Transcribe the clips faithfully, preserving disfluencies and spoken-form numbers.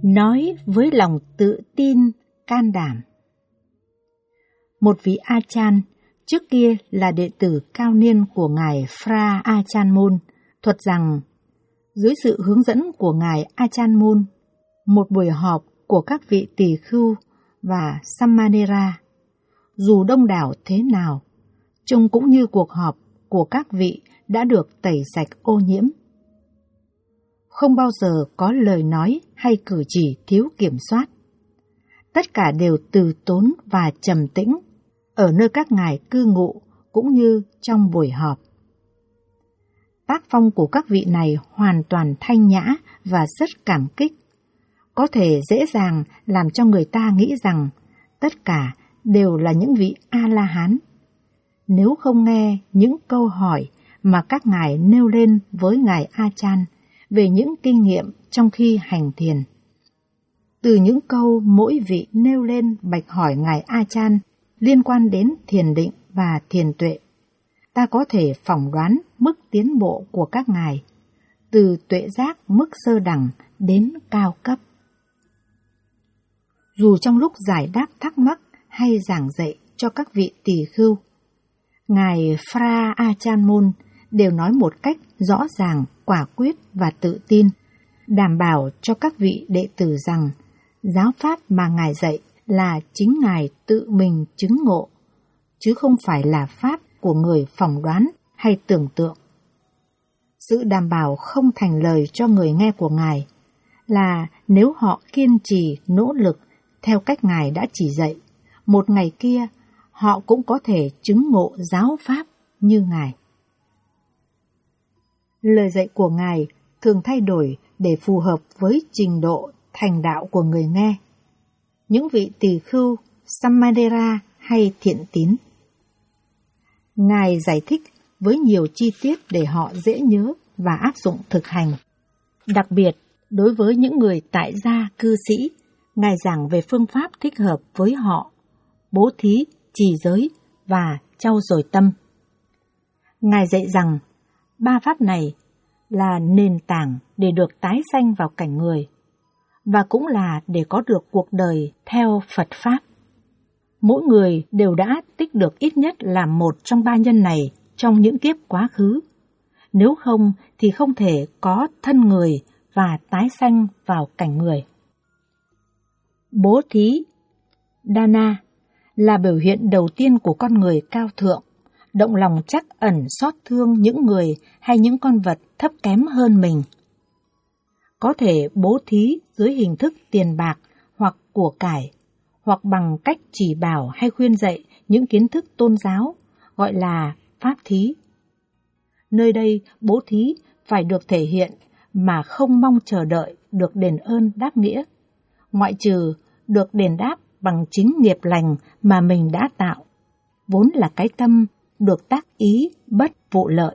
nói với lòng tự tin, can đảm. Một vị Achan, trước kia là đệ tử cao niên của Ngài Phra Achan Mun, thuật rằng dưới sự hướng dẫn của Ngài Achan Mun, một buổi họp của các vị tỳ khưu và Samanera, dù đông đảo thế nào, trông cũng như cuộc họp của các vị đã được tẩy sạch ô nhiễm. Không bao giờ có lời nói hay cử chỉ thiếu kiểm soát. Tất cả đều từ tốn và trầm tĩnh ở nơi các ngài cư ngụ cũng như trong buổi họp. Tác phong của các vị này hoàn toàn thanh nhã và rất cảm kích, có thể dễ dàng làm cho người ta nghĩ rằng tất cả đều là những vị A-la-hán. Nếu không nghe những câu hỏi mà các ngài nêu lên với ngài Achan về những kinh nghiệm trong khi hành thiền. Từ những câu mỗi vị nêu lên bạch hỏi ngài Achan liên quan đến thiền định và thiền tuệ, ta có thể phỏng đoán mức tiến bộ của các ngài, từ tuệ giác mức sơ đẳng đến cao cấp. Dù trong lúc giải đáp thắc mắc hay giảng dạy cho các vị tỳ khưu, ngài Phra Achan Mun đều nói một cách rõ ràng, quả quyết và tự tin, đảm bảo cho các vị đệ tử rằng giáo pháp mà ngài dạy là chính ngài tự mình chứng ngộ, chứ không phải là pháp của người phỏng đoán hay tưởng tượng. Sự đảm bảo không thành lời cho người nghe của ngài là nếu họ kiên trì nỗ lực theo cách ngài đã chỉ dạy, một ngày kia họ cũng có thể chứng ngộ giáo pháp như ngài. Lời dạy của ngài thường thay đổi để phù hợp với trình độ thành đạo của người nghe, những vị tỳ khưu, Samadera hay thiện tín. Ngài giải thích với nhiều chi tiết để họ dễ nhớ và áp dụng thực hành. Đặc biệt, đối với những người tại gia cư sĩ, ngài giảng về phương pháp thích hợp với họ, bố thí, trì giới và trau dồi tâm. Ngài dạy rằng ba pháp này là nền tảng để được tái sanh vào cảnh người, và cũng là để có được cuộc đời theo Phật Pháp. Mỗi người đều đã tích được ít nhất là một trong ba nhân này trong những kiếp quá khứ. Nếu không thì không thể có thân người và tái sanh vào cảnh người. Bố thí, Dana, là biểu hiện đầu tiên của con người cao thượng, động lòng trắc ẩn xót thương những người hay những con vật thấp kém hơn mình. Có thể bố thí dưới hình thức tiền bạc hoặc của cải, hoặc bằng cách chỉ bảo hay khuyên dạy những kiến thức tôn giáo, gọi là pháp thí. Nơi đây bố thí phải được thể hiện mà không mong chờ đợi được đền ơn đáp nghĩa, ngoại trừ được đền đáp bằng chính nghiệp lành mà mình đã tạo, vốn là cái tâm được tác ý bất vụ lợi.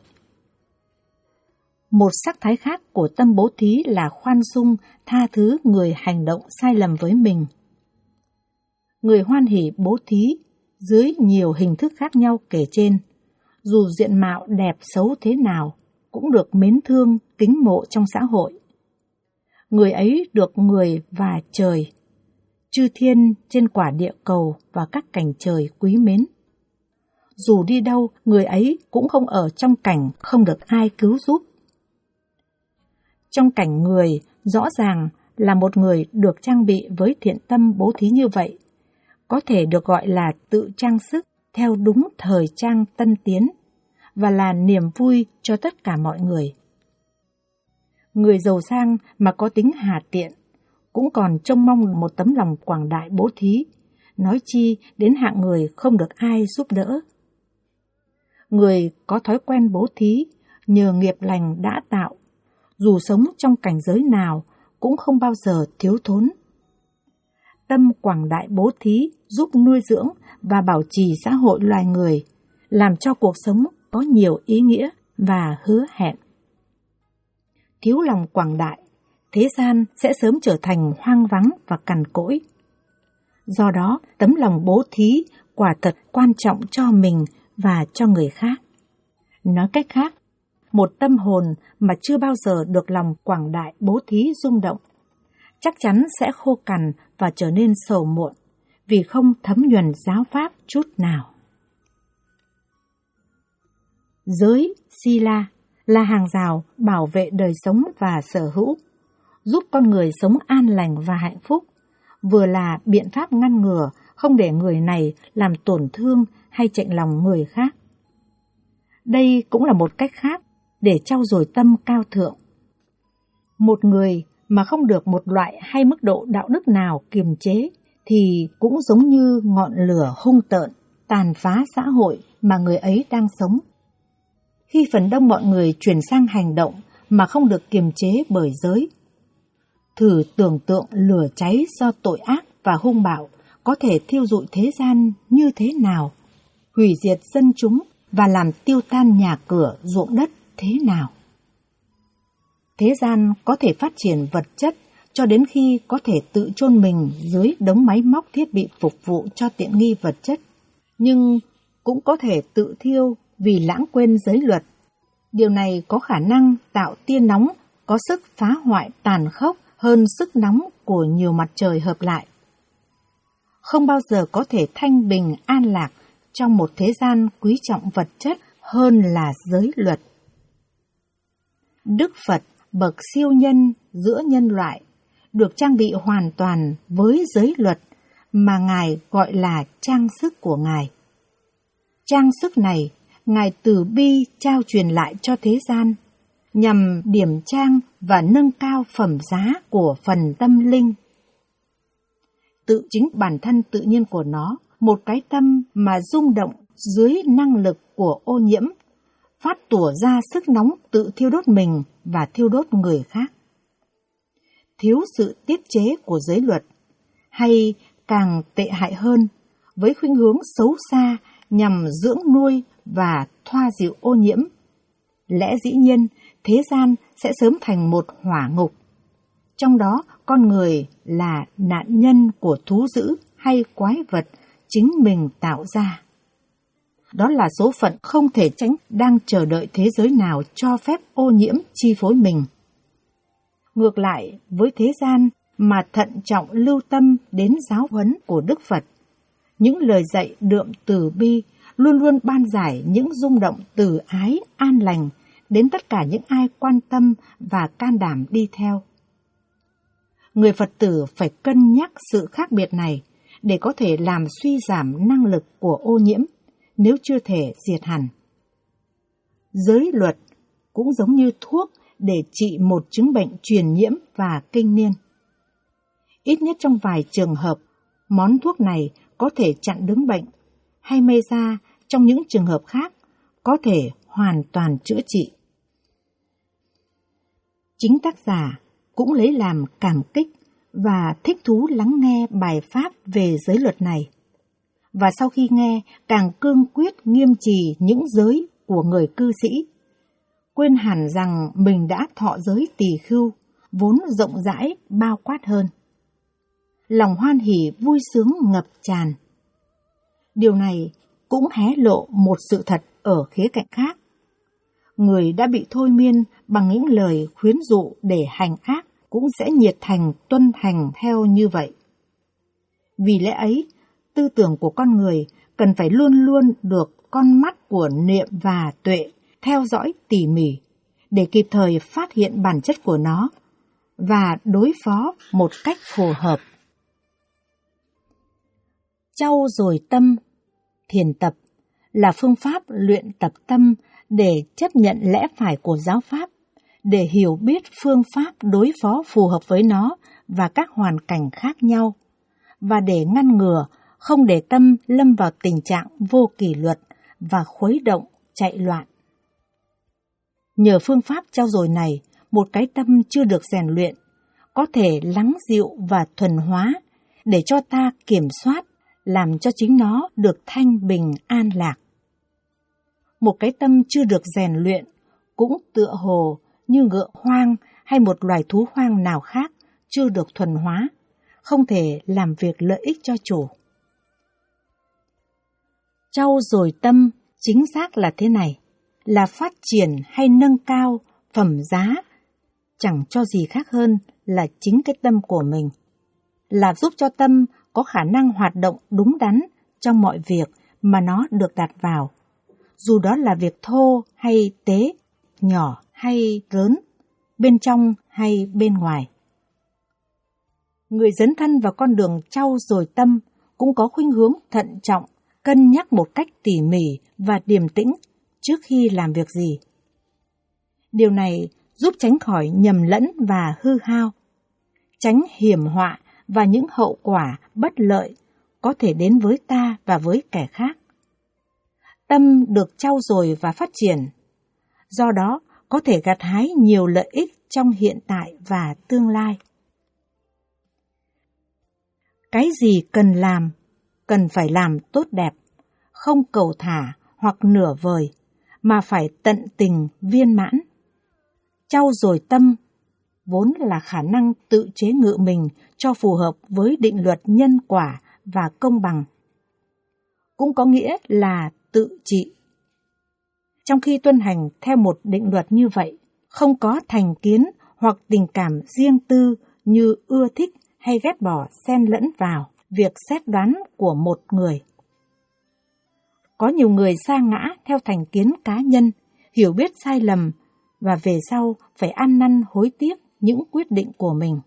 Một sắc thái khác của tâm bố thí là khoan dung, tha thứ người hành động sai lầm với mình. Người hoan hỉ bố thí dưới nhiều hình thức khác nhau kể trên, dù diện mạo đẹp xấu thế nào, cũng được mến thương, kính mộ trong xã hội. Người ấy được người và trời, chư thiên trên quả địa cầu và các cảnh trời quý mến. Dù đi đâu, người ấy cũng không ở trong cảnh không được ai cứu giúp. Trong cảnh người, rõ ràng là một người được trang bị với thiện tâm bố thí như vậy, có thể được gọi là tự trang sức theo đúng thời trang tân tiến, và là niềm vui cho tất cả mọi người. Người giàu sang mà có tính hà tiện, cũng còn trông mong một tấm lòng quảng đại bố thí, nói chi đến hạng người không được ai giúp đỡ. Người có thói quen bố thí, nhờ nghiệp lành đã tạo, dù sống trong cảnh giới nào cũng không bao giờ thiếu thốn. Tâm quảng đại bố thí giúp nuôi dưỡng và bảo trì xã hội loài người, làm cho cuộc sống có nhiều ý nghĩa và hứa hẹn. Thiếu lòng quảng đại, thế gian sẽ sớm trở thành hoang vắng và cằn cỗi. Do đó, tấm lòng bố thí quả thật quan trọng cho mình và cho người khác. Nói cách khác, một tâm hồn mà chưa bao giờ được lòng quảng đại bố thí rung động, chắc chắn sẽ khô cằn và trở nên sầu muộn, vì không thấm nhuần giáo pháp chút nào. Giới Sila là hàng rào bảo vệ đời sống và sở hữu, giúp con người sống an lành và hạnh phúc, vừa là biện pháp ngăn ngừa không để người này làm tổn thương hay chạnh lòng người khác. Đây cũng là một cách khác để trau dồi tâm cao thượng. Một người mà không được một loại hay mức độ đạo đức nào kiềm chế thì cũng giống như ngọn lửa hung tợn, tàn phá xã hội mà người ấy đang sống. Khi phần đông mọi người chuyển sang hành động mà không được kiềm chế bởi giới, thử tưởng tượng lửa cháy do tội ác và hung bạo có thể thiêu rụi thế gian như thế nào, hủy diệt dân chúng và làm tiêu tan nhà cửa, ruộng đất thế nào. Thế gian có thể phát triển vật chất cho đến khi có thể tự chôn mình dưới đống máy móc thiết bị phục vụ cho tiện nghi vật chất, nhưng cũng có thể tự thiêu vì lãng quên giới luật. Điều này có khả năng tạo tia nóng có sức phá hoại tàn khốc hơn sức nóng của nhiều mặt trời hợp lại. Không bao giờ có thể thanh bình an lạc trong một thế gian quý trọng vật chất hơn là giới luật. Đức Phật, bậc siêu nhân giữa nhân loại, được trang bị hoàn toàn với giới luật mà Ngài gọi là trang sức của Ngài. Trang sức này, Ngài từ bi trao truyền lại cho thế gian, nhằm điểm trang và nâng cao phẩm giá của phần tâm linh. Tự chính bản thân tự nhiên của nó, một cái tâm mà rung động dưới năng lực của ô nhiễm, phát tủa ra sức nóng tự thiêu đốt mình và thiêu đốt người khác. Thiếu sự tiết chế của giới luật, hay càng tệ hại hơn, với khuynh hướng xấu xa nhằm dưỡng nuôi và thoa dịu ô nhiễm, lẽ dĩ nhiên thế gian sẽ sớm thành một hỏa ngục. Trong đó con người là nạn nhân của thú dữ hay quái vật chính mình tạo ra. Đó là số phận không thể tránh đang chờ đợi thế giới nào cho phép ô nhiễm chi phối mình. Ngược lại với thế gian mà thận trọng lưu tâm đến giáo huấn của Đức Phật, những lời dạy đượm từ bi luôn luôn ban giải những rung động từ ái an lành đến tất cả những ai quan tâm và can đảm đi theo. Người Phật tử phải cân nhắc sự khác biệt này để có thể làm suy giảm năng lực của ô nhiễm nếu chưa thể diệt hẳn. Giới luật cũng giống như thuốc để trị một chứng bệnh truyền nhiễm và kinh niên. Ít nhất trong vài trường hợp, món thuốc này có thể chặn đứng bệnh, hay may ra trong những trường hợp khác có thể hoàn toàn chữa trị. Chính tác giả cũng lấy làm cảm kích và thích thú lắng nghe bài pháp về giới luật này. Và sau khi nghe, càng cương quyết nghiêm trì những giới của người cư sĩ, quên hẳn rằng mình đã thọ giới tỳ khưu, vốn rộng rãi bao quát hơn. Lòng hoan hỉ vui sướng ngập tràn. Điều này cũng hé lộ một sự thật ở khía cạnh khác. Người đã bị thôi miên bằng những lời khuyến dụ để hành ác cũng sẽ nhiệt thành tuân hành theo như vậy. Vì lẽ ấy, tư tưởng của con người cần phải luôn luôn được con mắt của niệm và tuệ theo dõi tỉ mỉ để kịp thời phát hiện bản chất của nó và đối phó một cách phù hợp. Trau dồi tâm, thiền tập là phương pháp luyện tập tâm để chấp nhận lẽ phải của giáo pháp, để hiểu biết phương pháp đối phó phù hợp với nó và các hoàn cảnh khác nhau, và để ngăn ngừa không để tâm lâm vào tình trạng vô kỷ luật và khuấy động, chạy loạn. Nhờ phương pháp trau dồi này, một cái tâm chưa được rèn luyện có thể lắng dịu và thuần hóa để cho ta kiểm soát, làm cho chính nó được thanh bình an lạc. Một cái tâm chưa được rèn luyện cũng tựa hồ như ngựa hoang hay một loài thú hoang nào khác chưa được thuần hóa, không thể làm việc lợi ích cho chủ. Trau dồi tâm chính xác là thế này, là phát triển hay nâng cao phẩm giá, chẳng cho gì khác hơn là chính cái tâm của mình, là giúp cho tâm có khả năng hoạt động đúng đắn trong mọi việc mà nó được đặt vào, dù đó là việc thô hay tế, nhỏ hay lớn, bên trong hay bên ngoài. Người dấn thân vào con đường trau dồi tâm cũng có khuynh hướng thận trọng, cân nhắc một cách tỉ mỉ và điềm tĩnh trước khi làm việc gì. Điều này giúp tránh khỏi nhầm lẫn và hư hao, tránh hiểm họa và những hậu quả bất lợi có thể đến với ta và với kẻ khác. Tâm được trau dồi và phát triển, do đó có thể gặt hái nhiều lợi ích trong hiện tại và tương lai. Cái gì cần làm, cần phải làm tốt đẹp, không cầu thả hoặc nửa vời, mà phải tận tình viên mãn. Trau dồi tâm vốn là khả năng tự chế ngự mình cho phù hợp với định luật nhân quả và công bằng. Cũng có nghĩa là tự trị. Trong khi tuân hành theo một định luật như vậy, không có thành kiến hoặc tình cảm riêng tư như ưa thích hay ghét bỏ xen lẫn vào việc xét đoán của một người. Có nhiều người sa ngã theo thành kiến cá nhân, hiểu biết sai lầm và về sau phải ăn năn hối tiếc những quyết định của mình.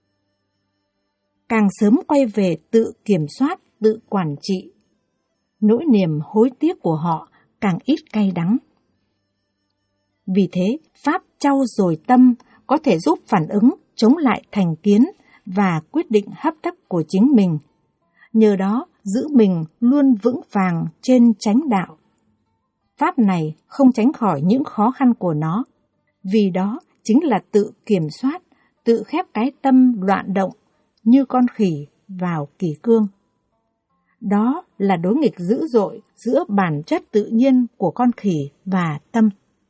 Càng sớm quay về tự kiểm soát, tự quản trị, nỗi niềm hối tiếc của họ càng ít cay đắng. Vì thế, pháp trau dồi tâm có thể giúp phản ứng chống lại thành kiến và quyết định hấp tấp của chính mình, nhờ đó giữ mình luôn vững vàng trên chánh đạo. Pháp này không tránh khỏi những khó khăn của nó, vì đó chính là tự kiểm soát, tự khép cái tâm loạn động như con khỉ vào kỷ cương. Đó là đối nghịch dữ dội giữa bản chất tự nhiên của con khỉ và tâm.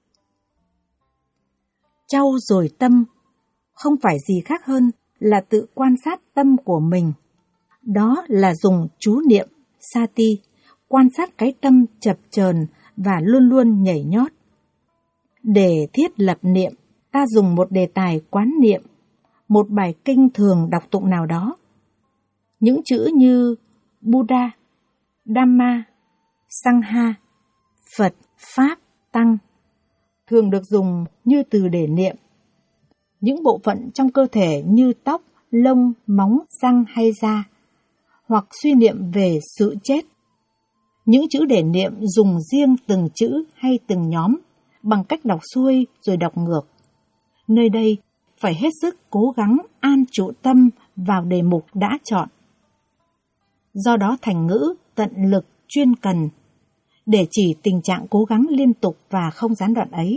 Trau dồi tâm không phải gì khác hơn là tự quan sát tâm của mình. Đó là dùng chú niệm, sati, quan sát cái tâm chập chờn và luôn luôn nhảy nhót. Để thiết lập niệm, ta dùng một đề tài quán niệm, một bài kinh thường đọc tụng nào đó. Những chữ như Buddha, Dhamma, Sangha, Phật, Pháp, Tăng thường được dùng như từ để niệm. Những bộ phận trong cơ thể như tóc, lông, móng, răng hay da, hoặc suy niệm về sự chết. Những chữ để niệm dùng riêng từng chữ hay từng nhóm, bằng cách đọc xuôi rồi đọc ngược. Nơi đây phải hết sức cố gắng an trụ tâm vào đề mục đã chọn. Do đó thành ngữ tận lực chuyên cần, để chỉ tình trạng cố gắng liên tục và không gián đoạn ấy.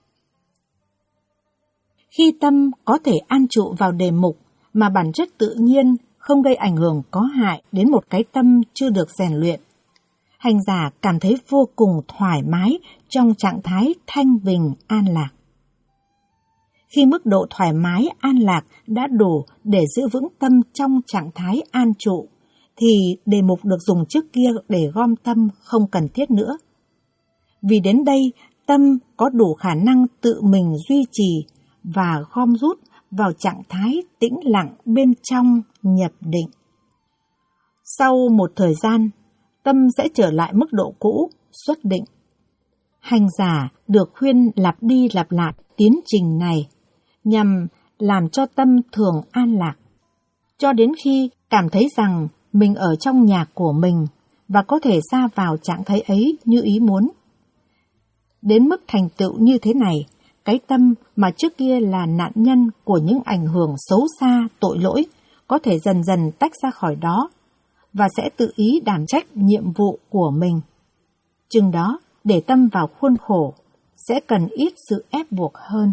Khi tâm có thể an trụ vào đề mục mà bản chất tự nhiên không gây ảnh hưởng có hại đến một cái tâm chưa được rèn luyện, hành giả cảm thấy vô cùng thoải mái trong trạng thái thanh bình an lạc. Khi mức độ thoải mái an lạc đã đủ để giữ vững tâm trong trạng thái an trụ, thì đề mục được dùng trước kia để gom tâm không cần thiết nữa. Vì đến đây, tâm có đủ khả năng tự mình duy trì và gom rút vào trạng thái tĩnh lặng bên trong nhập định. Sau một thời gian, tâm sẽ trở lại mức độ cũ, xuất định. Hành giả được khuyên lặp đi lặp lại tiến trình này nhằm làm cho tâm thường an lạc, cho đến khi cảm thấy rằng mình ở trong nhà của mình và có thể ra vào trạng thái ấy như ý muốn. Đến mức thành tựu như thế này, cái tâm mà trước kia là nạn nhân của những ảnh hưởng xấu xa, tội lỗi, có thể dần dần tách ra khỏi đó và sẽ tự ý đảm trách nhiệm vụ của mình. Chừng đó, để tâm vào khuôn khổ, sẽ cần ít sự ép buộc hơn.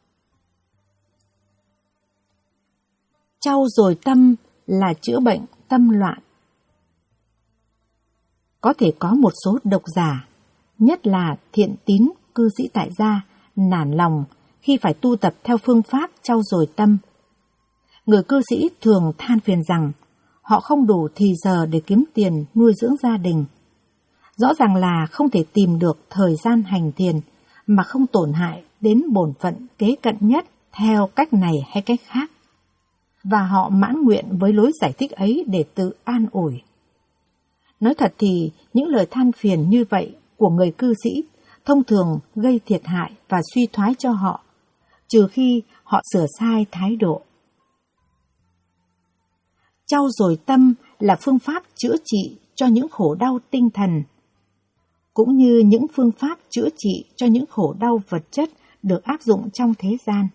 Trau dồi tâm là chữa bệnh tâm loạn. Có thể có một số độc giả, nhất là thiện tín cư sĩ tại gia, nản lòng khi phải tu tập theo phương pháp trau dồi tâm. Người cư sĩ thường than phiền rằng họ không đủ thì giờ để kiếm tiền nuôi dưỡng gia đình. Rõ ràng là không thể tìm được thời gian hành thiền mà không tổn hại đến bổn phận kế cận nhất theo cách này hay cách khác. và họ mãn nguyện với lối giải thích ấy để tự an ủi. Nói thật thì những lời than phiền như vậy của người cư sĩ thông thường gây thiệt hại và suy thoái cho họ, trừ khi họ sửa sai thái độ. Trau dồi tâm là phương pháp chữa trị cho những khổ đau tinh thần, cũng như những phương pháp chữa trị cho những khổ đau vật chất được áp dụng trong thế gian.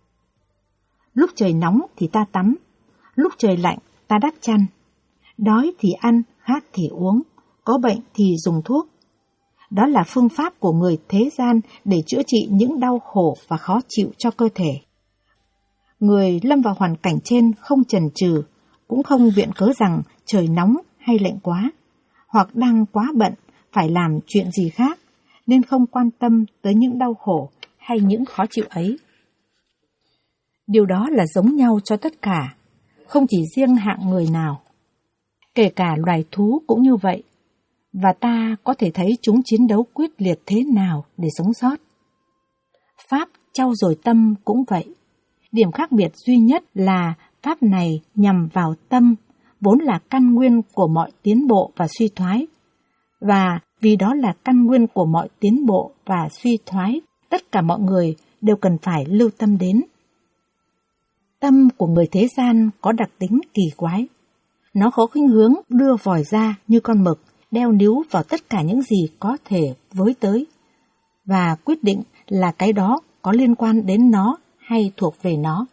Lúc trời nóng thì ta tắm, lúc trời lạnh ta đắp chăn, đói thì ăn, khát thì uống, có bệnh thì dùng thuốc. Đó là phương pháp của người thế gian để chữa trị những đau khổ và khó chịu cho cơ thể. Người lâm vào hoàn cảnh trên không chần chừ, cũng không viện cớ rằng trời nóng hay lạnh quá, hoặc đang quá bận phải làm chuyện gì khác, nên không quan tâm tới những đau khổ hay những khó chịu ấy. Điều đó là giống nhau cho tất cả, không chỉ riêng hạng người nào. Kể cả loài thú cũng như vậy, và ta có thể thấy chúng chiến đấu quyết liệt thế nào để sống sót. Pháp trau dồi tâm cũng vậy. Điểm khác biệt duy nhất là pháp này nhằm vào tâm, vốn là căn nguyên của mọi tiến bộ và suy thoái. Và vì đó là căn nguyên của mọi tiến bộ và suy thoái, tất cả mọi người đều cần phải lưu tâm đến. Tâm của người thế gian có đặc tính kỳ quái. Nó có khuynh hướng đưa vòi ra như con mực, đeo níu vào tất cả những gì có thể với tới, và quyết định là cái đó có liên quan đến nó hay thuộc về nó.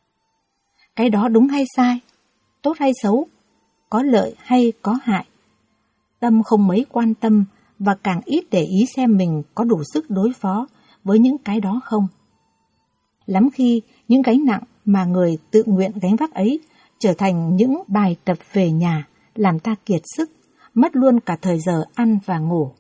Cái đó đúng hay sai, tốt hay xấu, có lợi hay có hại. Tâm không mấy quan tâm và càng ít để ý xem mình có đủ sức đối phó với những cái đó không. Lắm khi những gánh nặng mà người tự nguyện gánh vác ấy trở thành những bài tập về nhà, làm ta kiệt sức, mất luôn cả thời giờ ăn và ngủ.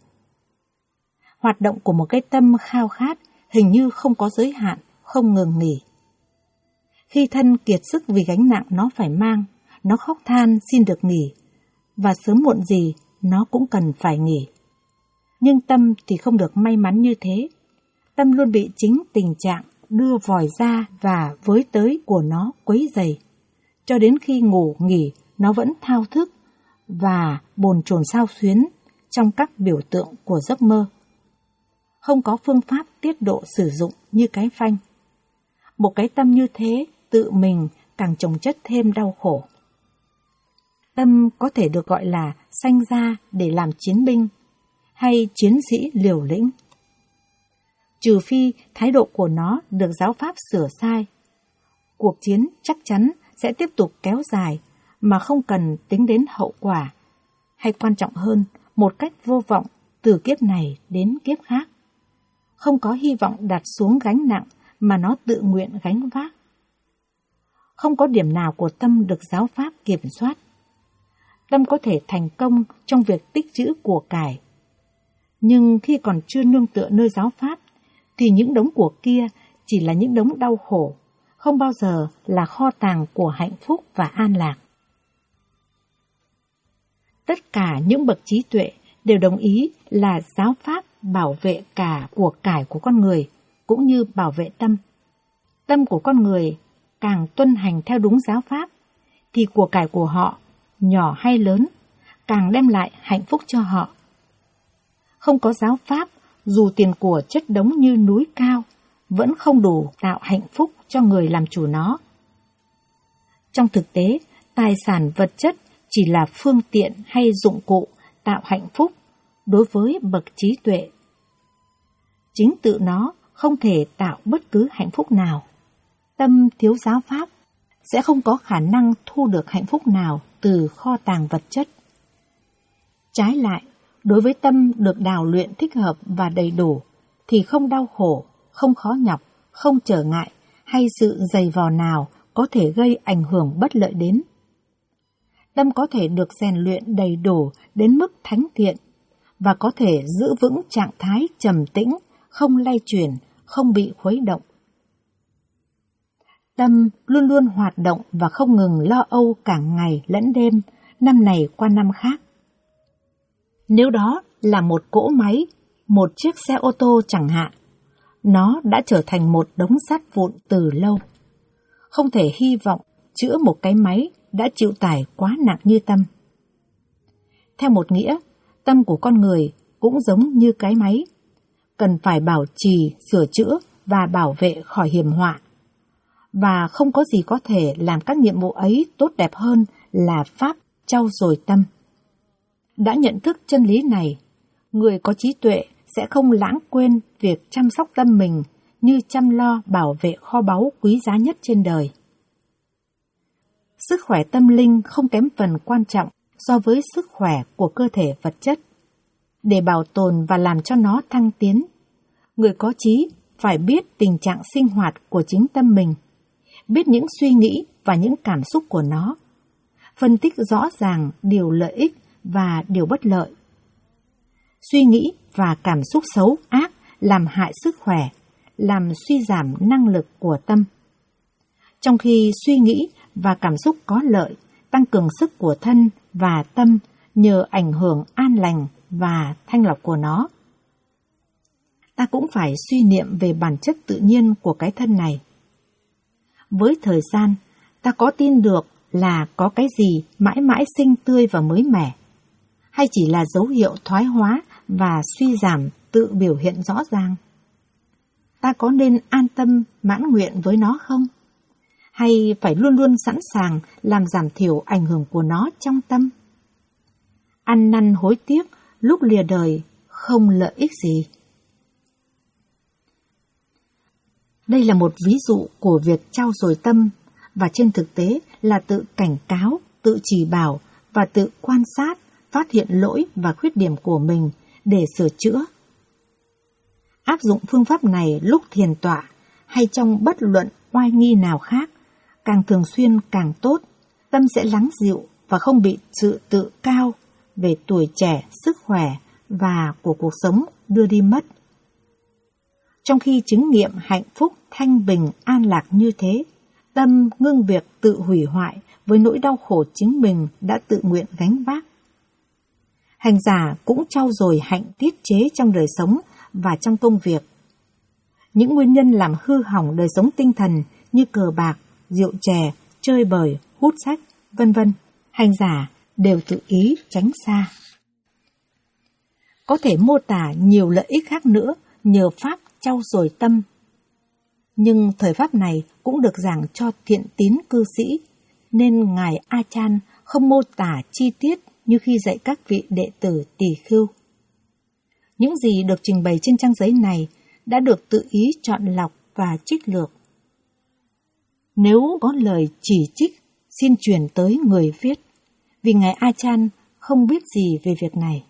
Hoạt động của một cái tâm khao khát hình như không có giới hạn, không ngừng nghỉ. Khi thân kiệt sức vì gánh nặng nó phải mang, nó khóc than xin được nghỉ, và sớm muộn gì nó cũng cần phải nghỉ. Nhưng tâm thì không được may mắn như thế. Tâm luôn bị chính tình trạng đưa vòi ra và với tới của nó quấy rầy, cho đến khi ngủ nghỉ nó vẫn thao thức và bồn chồn xao xuyến trong các biểu tượng của giấc mơ. Không có phương pháp tiết độ sử dụng như cái phanh. Một cái tâm như thế tự mình càng chồng chất thêm đau khổ. Tâm có thể được gọi là sanh ra để làm chiến binh hay chiến sĩ liều lĩnh. Trừ phi thái độ của nó được giáo pháp sửa sai, cuộc chiến chắc chắn sẽ tiếp tục kéo dài mà không cần tính đến hậu quả, hay quan trọng hơn, một cách vô vọng từ kiếp này đến kiếp khác. Không có hy vọng đặt xuống gánh nặng mà nó tự nguyện gánh vác. Không có điểm nào của tâm được giáo pháp kiểm soát. Tâm có thể thành công trong việc tích trữ của cải. Nhưng khi còn chưa nương tựa nơi giáo pháp, thì những đống của kia chỉ là những đống đau khổ, không bao giờ là kho tàng của hạnh phúc và an lạc. Tất cả những bậc trí tuệ đều đồng ý là giáo pháp bảo vệ cả của cải của con người, cũng như bảo vệ tâm. Tâm của con người càng tuân hành theo đúng giáo pháp, thì của cải của họ, nhỏ hay lớn, càng đem lại hạnh phúc cho họ. Không có giáo pháp, dù tiền của chất đống như núi cao, vẫn không đủ tạo hạnh phúc cho người làm chủ nó. Trong thực tế, tài sản vật chất chỉ là phương tiện hay dụng cụ tạo hạnh phúc đối với bậc trí tuệ. Chính tự nó không thể tạo bất cứ hạnh phúc nào. Tâm thiếu giáo pháp sẽ không có khả năng thu được hạnh phúc nào từ kho tàng vật chất. Trái lại, đối với tâm được đào luyện thích hợp và đầy đủ, thì không đau khổ, không khó nhọc, không trở ngại hay sự dày vò nào có thể gây ảnh hưởng bất lợi đến. Tâm có thể được rèn luyện đầy đủ đến mức thánh thiện và có thể giữ vững trạng thái trầm tĩnh, không lay chuyển, không bị khuấy động. Tâm luôn luôn hoạt động và không ngừng lo âu cả ngày lẫn đêm, năm này qua năm khác. Nếu đó là một cỗ máy, một chiếc xe ô tô chẳng hạn, nó đã trở thành một đống sắt vụn từ lâu. Không thể hy vọng chữa một cái máy đã chịu tải quá nặng như tâm. Theo một nghĩa, tâm của con người cũng giống như cái máy, cần phải bảo trì, sửa chữa và bảo vệ khỏi hiểm họa. Và không có gì có thể làm các nhiệm vụ ấy tốt đẹp hơn là pháp trau dồi tâm. Đã nhận thức chân lý này, người có trí tuệ sẽ không lãng quên việc chăm sóc tâm mình như chăm lo bảo vệ kho báu quý giá nhất trên đời. Sức khỏe tâm linh không kém phần quan trọng so với sức khỏe của cơ thể vật chất. Để bảo tồn và làm cho nó thăng tiến, người có trí phải biết tình trạng sinh hoạt của chính tâm mình, biết những suy nghĩ và những cảm xúc của nó, phân tích rõ ràng điều lợi ích và điều bất lợi. Suy nghĩ và cảm xúc xấu ác làm hại sức khỏe, làm suy giảm năng lực của tâm. Trong khi suy nghĩ và cảm xúc có lợi, tăng cường sức của thân và tâm nhờ ảnh hưởng an lành và thanh lọc của nó. Ta cũng phải suy niệm về bản chất tự nhiên của cái thân này. Với thời gian, ta có tin được là có cái gì mãi mãi xinh tươi và mới mẻ, hay chỉ là dấu hiệu thoái hóa và suy giảm tự biểu hiện rõ ràng? Ta có nên an tâm mãn nguyện với nó không? Hay phải luôn luôn sẵn sàng làm giảm thiểu ảnh hưởng của nó trong tâm? Ăn năn hối tiếc lúc lìa đời không lợi ích gì. Đây là một ví dụ của việc trau dồi tâm, và trên thực tế là tự cảnh cáo, tự chỉ bảo và tự quan sát, phát hiện lỗi và khuyết điểm của mình để sửa chữa. Áp dụng phương pháp này lúc thiền tọa hay trong bất luận oai nghi nào khác, càng thường xuyên càng tốt, tâm sẽ lắng dịu và không bị sự tự cao về tuổi trẻ, sức khỏe và của cuộc sống đưa đi mất. Trong khi chứng nghiệm hạnh phúc, thanh bình, an lạc như thế, tâm ngưng việc tự hủy hoại với nỗi đau khổ chính mình đã tự nguyện gánh vác. Hành giả cũng trau dồi hạnh tiết chế trong đời sống và trong công việc. Những nguyên nhân làm hư hỏng đời sống tinh thần như cờ bạc, rượu chè, chơi bời, hút sách, vân vân, hành giả đều tự ý tránh xa. Có thể mô tả nhiều lợi ích khác nữa nhờ pháp trau dồi tâm. Nhưng thời pháp này cũng được giảng cho thiện tín cư sĩ, nên Ngài A Chan không mô tả chi tiết như khi dạy các vị đệ tử tỳ khưu. Những gì được trình bày trên trang giấy này đã được tự ý chọn lọc và trích lược. Nếu có lời chỉ trích, xin chuyển tới người viết, vì Ngài A Chan không biết gì về việc này.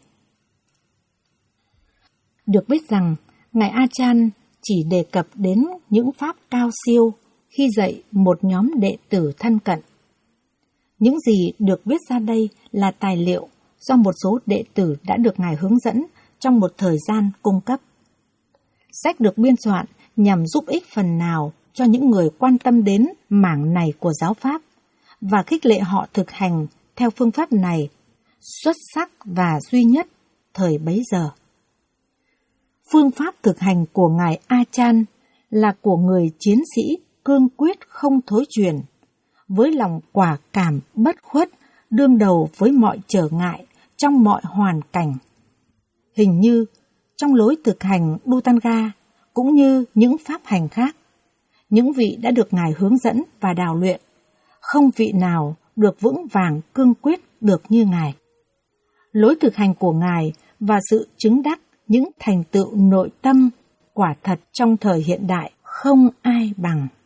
Được biết rằng, Ngài A Chan chỉ đề cập đến những pháp cao siêu khi dạy một nhóm đệ tử thân cận. Những gì được viết ra đây là tài liệu do một số đệ tử đã được Ngài hướng dẫn trong một thời gian cung cấp. Sách được biên soạn nhằm giúp ích phần nào cho những người quan tâm đến mảng này của giáo pháp và khích lệ họ thực hành theo phương pháp này xuất sắc và duy nhất thời bấy giờ. Phương pháp thực hành của Ngài A Chan là của người chiến sĩ cương quyết không thối chuyển, với lòng quả cảm bất khuất đương đầu với mọi trở ngại trong mọi hoàn cảnh. Hình như trong lối thực hành Dhutanga cũng như những pháp hành khác, những vị đã được Ngài hướng dẫn và đào luyện, không vị nào được vững vàng cương quyết được như Ngài. Lối thực hành của Ngài và sự chứng đắc những thành tựu nội tâm quả thật trong thời hiện đại không ai bằng.